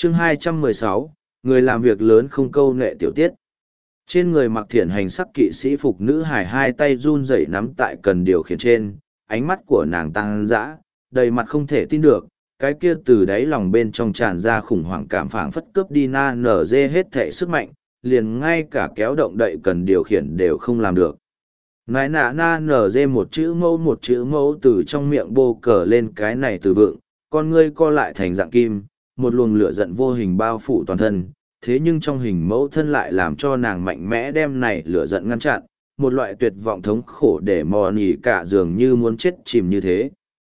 Chương 216, người làm việc lớn không câu nệ tiểu tiết. Trên người mặc thiển hành sắc kỵ sĩ phục nữ hải hai tay run rẩy nắm tại cần điều khiển trên, ánh mắt của nàng tăng dã, đầy mặt không thể tin được, cái kia từ đáy lòng bên trong tràn ra khủng hoảng cảm phảng phất cướp đi na nở dê hết thể sức mạnh, liền ngay cả kéo động đậy cần điều khiển đều không làm được. Nái nạ na nở dê một chữ mẫu từ trong miệng bô cờ lên cái này từ vựng, con ngươi co lại thành dạng kim, một luồng lửa giận vô hình bao phủ toàn thân, thế nhưng trong hình mẫu thân lại làm cho nàng mạnh mẽ đem này lửa giận ngăn chặn, một loại tuyệt vọng thống khổ để mò nỉ cả dường như muốn chết chìm như thế.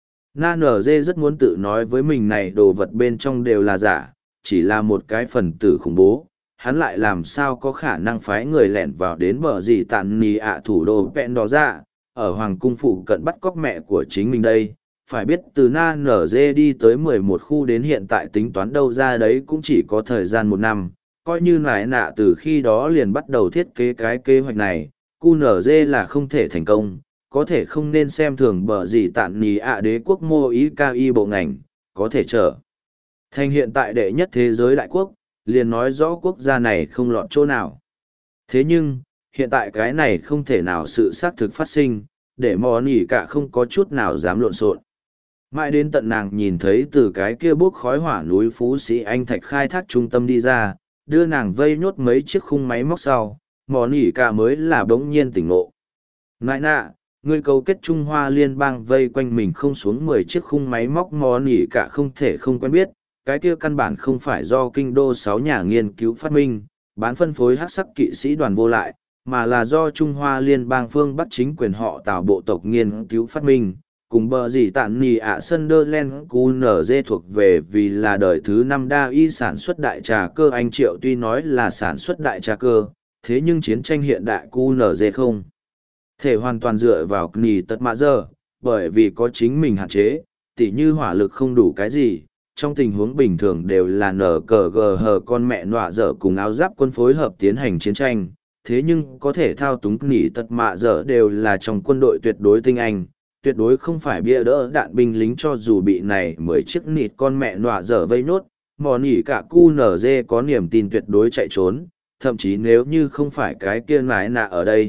Na nở dê rất muốn tự nói với mình này đồ vật bên trong đều là giả, chỉ là một cái phần tử khủng bố, hắn lại làm sao có khả năng phái người lẻn vào đến bờ gì tàn nì ạ thủ đô vẹn đó ra, ở hoàng cung phụ cận bắt cóc mẹ của chính mình đây. Phải biết từ Na nở dê đi tới 11 khu đến hiện tại tính toán đâu ra đấy cũng chỉ có thời gian 1 năm, coi như nải nạ từ khi đó liền bắt đầu thiết kế cái kế hoạch này, QNZ là không thể thành công, có thể không nên xem thường bờ gì tạn nì ạ đế quốc mô ý cao y bộ ngành, có thể trở thành hiện tại đệ nhất thế giới đại quốc, liền nói rõ quốc gia này không lọt chỗ nào. Thế nhưng, hiện tại cái này không thể nào sự xác thực phát sinh, để mò nỉ cả không có chút nào dám lộn xộn. Mãi đến tận nàng nhìn thấy từ cái kia bốc khói hỏa núi Phú Sĩ Anh Thạch khai thác trung tâm đi ra, đưa nàng vây nhốt mấy chiếc khung máy móc sau, mò nỉ cả mới là bỗng nhiên tỉnh ngộ. Nại nạ, người cấu kết Trung Hoa liên bang vây quanh mình không xuống 10 chiếc khung máy móc mò nỉ cả không thể không quen biết, cái kia căn bản không phải do kinh đô 6 nhà nghiên cứu phát minh, bán phân phối hắc sắc kỵ sĩ đoàn vô lại, mà là do Trung Hoa liên bang phương Bắc chính quyền họ tạo bộ tộc nghiên cứu phát minh. Cùng bờ gì tạn nì ạ Sunderland QNZ thuộc về vì là đời thứ 5 đa y sản xuất đại trà cơ anh Triệu tuy nói là sản xuất đại trà cơ, thế nhưng chiến tranh hiện đại QNZ không thể hoàn toàn dựa vào nì tật mạ giờ, bởi vì có chính mình hạn chế, tỉ như hỏa lực không đủ cái gì, trong tình huống bình thường đều là nở cờ gờ hờ con mẹ nọa dở cùng áo giáp quân phối hợp tiến hành chiến tranh, thế nhưng có thể thao túng nì tật mạ dở đều là trong quân đội tuyệt đối tinh anh. Tuyệt đối không phải bia đỡ đạn binh lính cho dù bị này 10 chiếc nịt con mẹ nọa dở vây nốt, mò nỉ cả QNZ có niềm tin tuyệt đối chạy trốn, thậm chí nếu như không phải cái kia nái nạ ở đây,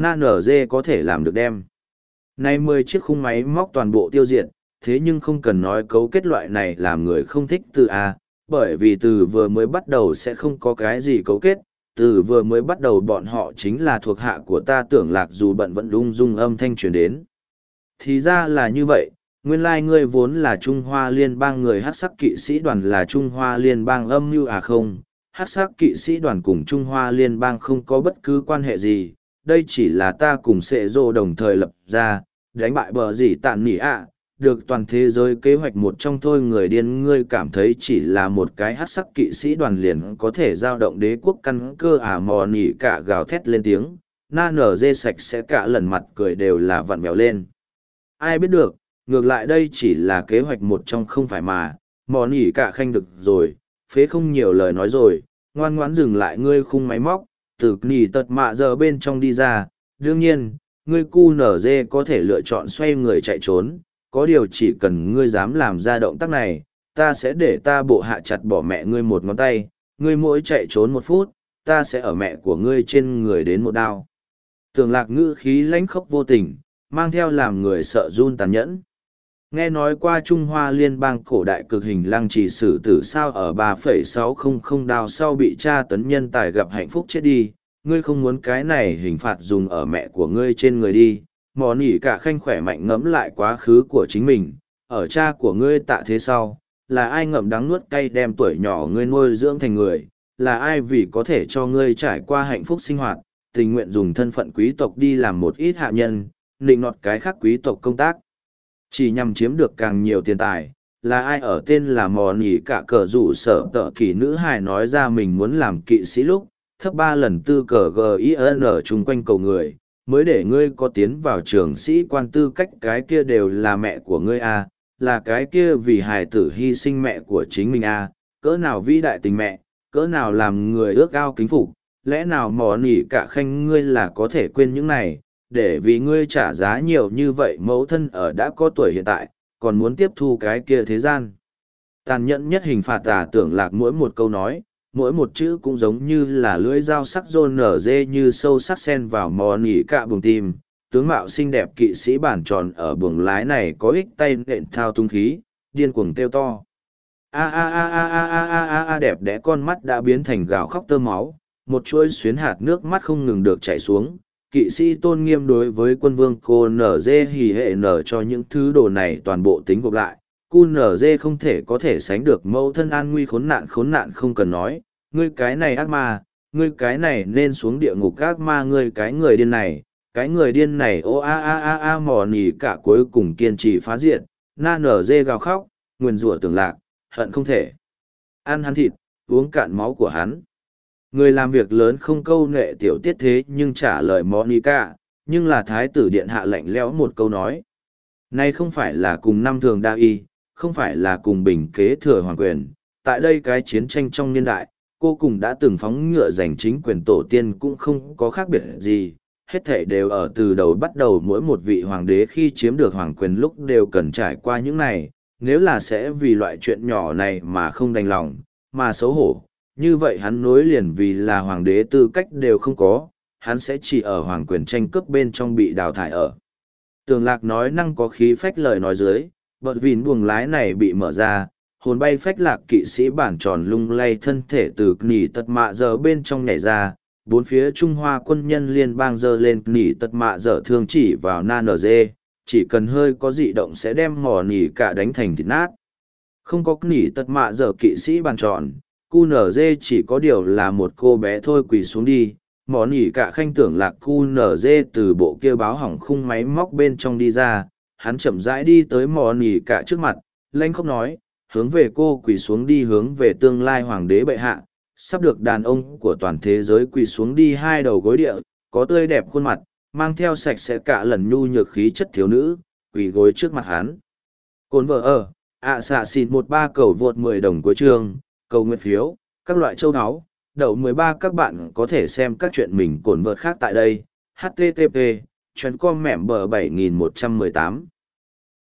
NZ có thể làm được đem. Này 10 chiếc khung máy móc toàn bộ tiêu diệt, thế nhưng không cần nói cấu kết loại này làm người không thích từ A, bởi vì từ vừa mới bắt đầu sẽ không có cái gì cấu kết, từ vừa mới bắt đầu bọn họ chính là thuộc hạ của ta tưởng lạc dù bận vẫn ung dung âm thanh truyền đến. Thì ra là như vậy, nguyên lai ngươi vốn là Trung Hoa Liên bang người hắc sắc kỵ sĩ đoàn là Trung Hoa Liên bang âm mưu à không, hắc sắc kỵ sĩ đoàn cùng Trung Hoa Liên bang không có bất cứ quan hệ gì, đây chỉ là ta cùng Sệ Dô đồng thời lập ra, đánh bại bờ gì tạn nỉ ạ, được toàn thế giới kế hoạch một trong thôi người điên ngươi cảm thấy chỉ là một cái hắc sắc kỵ sĩ đoàn liền có thể giao động đế quốc căn cơ à mò nỉ cả gào thét lên tiếng, na nở dê sạch sẽ cả lần mặt cười đều là vặn vẹo lên. Ai biết được, ngược lại đây chỉ là kế hoạch một trong không phải mà, mò nỉ cả khanh được rồi, phế không nhiều lời nói rồi, ngoan ngoãn dừng lại ngươi khung máy móc, từ nỉ tật mạ giờ bên trong đi ra, đương nhiên, ngươi cu nở dê có thể lựa chọn xoay người chạy trốn, có điều chỉ cần ngươi dám làm ra động tác này, ta sẽ để ta bộ hạ chặt bỏ mẹ ngươi một ngón tay, ngươi mỗi chạy trốn 1 phút, ta sẽ ở mẹ của ngươi trên người đến 1 đao. Tưởng lạc ngữ khí lãnh khốc vô tình, mang theo làm người sợ run tàn nhẫn. Nghe nói qua Trung Hoa Liên bang cổ đại cực hình lăng trì xử tử sao ở 3,600 đao sau bị tra tấn nhân tài gặp hạnh phúc chết đi, ngươi không muốn cái này hình phạt dùng ở mẹ của ngươi trên người đi, mò nỉ cả khanh khỏe mạnh ngẫm lại quá khứ của chính mình, ở cha của ngươi tạ thế sau, là ai ngậm đắng nuốt cay đem tuổi nhỏ ngươi nuôi dưỡng thành người, là ai vì có thể cho ngươi trải qua hạnh phúc sinh hoạt, tình nguyện dùng thân phận quý tộc đi làm một ít hạ nhân, nịnh nọt cái khác quý tộc công tác, chỉ nhằm chiếm được càng nhiều tiền tài, là ai ở tên là mò nỉ cả cờ rủ sở tợ kỳ nữ hài nói ra mình muốn làm kỵ sĩ lúc, thấp 3 lần tư cờ GIN ở chung quanh cầu người, mới để ngươi có tiến vào trường sĩ quan tư cách cái kia đều là mẹ của ngươi à, là cái kia vì hài tử hy sinh mẹ của chính mình à, cỡ nào vĩ đại tình mẹ, cỡ nào làm người ước ao kính phục, lẽ nào mò nỉ cả khanh ngươi là có thể quên những này, để vì ngươi trả giá nhiều như vậy mẫu thân ở đã có tuổi hiện tại, còn muốn tiếp thu cái kia thế gian. Tàn nhẫn nhất hình phạt tưởng lạc mỗi một câu nói, mỗi một chữ cũng giống như là lưỡi dao sắc rôn nở dê như sâu sắc sen vào mò nỉ cạ buồng tim. Tướng mạo xinh đẹp kỵ sĩ bản tròn ở buồng lái này có ích tay nện thao tung khí, điên cuồng kêu to. A a a a a a a a a đẹp đẽ con mắt đã biến thành gào khóc tơ máu, một chuỗi xuyến hạt nước mắt không ngừng được chảy xuống. Kỵ sĩ tôn nghiêm đối với quân vương cô nở dê hỉ hệ nở cho những thứ đồ này toàn bộ tính gộp lại. Cu nở dê không thể có thể sánh được mẫu thân an nguy khốn nạn không cần nói, ngươi cái này ác ma, ngươi cái này nên xuống địa ngục ác ma, ngươi cái người điên này ô a a a a mò nỉ cả cuối cùng kiên trì phá diện, na nở dê gào khóc, nguyền rủa tưởng lạc, hận không thể ăn hắn thịt, uống cạn máu của hắn. Người làm việc lớn không câu nệ tiểu tiết thế nhưng trả lời Monica, nhưng là thái tử điện hạ lạnh lẽo một câu nói. Này không phải là cùng năm thường đa y, không phải là cùng bình kế thừa hoàng quyền. Tại đây cái chiến tranh trong niên đại, cô cùng đã từng phóng ngựa giành chính quyền tổ tiên cũng không có khác biệt gì. Hết thảy đều ở từ đầu bắt đầu mỗi một vị hoàng đế khi chiếm được hoàng quyền lúc đều cần trải qua những này. Nếu là sẽ vì loại chuyện nhỏ này mà không đành lòng, mà xấu hổ, như vậy hắn nối liền vì là hoàng đế tư cách đều không có, hắn sẽ chỉ ở hoàng quyền tranh cướp bên trong bị đào thải ở. Tường lạc nói năng có khí phách lời nói dưới, bật vìn buồng lái này bị mở ra, hồn bay phách lạc kỵ sĩ bản tròn lung lay thân thể từ nỉ tật mạ giờ bên trong nhảy ra, bốn phía Trung Hoa quân nhân liên bang dơ lên nỉ tật mạ giờ thương chỉ vào na nở dê, chỉ cần hơi có dị động sẽ đem mỏ nỉ cả đánh thành thịt nát. Không có nỉ tật mạ giờ kỵ sĩ bản tròn, cu nở dê chỉ có điều là một cô bé thôi quỳ xuống đi. Mỏ nỉ cả khanh tưởng lạc cu nở dê từ bộ kia báo hỏng khung máy móc bên trong đi ra, hắn chậm rãi đi tới mỏ nỉ cả trước mặt, lanh không nói, hướng về cô quỳ xuống đi, hướng về tương lai hoàng đế bệ hạ, sắp được đàn ông của toàn thế giới quỳ xuống đi hai đầu gối địa, có tươi đẹp khuôn mặt, mang theo sạch sẽ cả lần nhu nhược khí chất thiếu nữ, quỳ gối trước mặt hắn. Cồn vợ ở, xạ xịt 13 cầu vượt 10 đồng cuối chương, cầu nguyện phiếu, các loại châu áo. Đậu 13 các bạn có thể xem các chuyện mình cồn vợt khác tại đây. http://com mẻm bờ 7118